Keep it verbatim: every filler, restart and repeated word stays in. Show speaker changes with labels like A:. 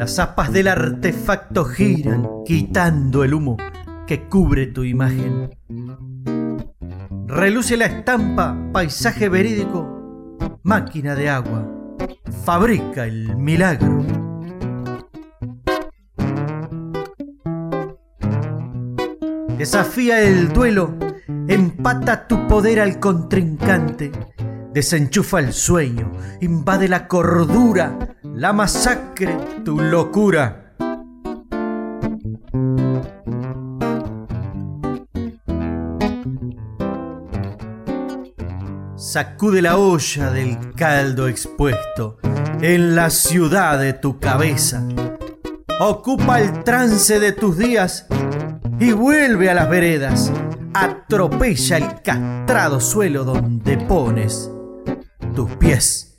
A: Las aspas del artefacto giran, quitando el humo que cubre tu imagen. Reluce la estampa, paisaje verídico, máquina de agua, fabrica el milagro. Desafía el duelo, empata tu poder al contrincante, desenchufa el sueño, invade la cordura, la masacre, tu locura. Sacude la olla del caldo expuesto en la ciudad de tu cabeza. Ocupa el trance de tus días y vuelve a las veredas. Atropella el castrado suelo donde pones tus pies.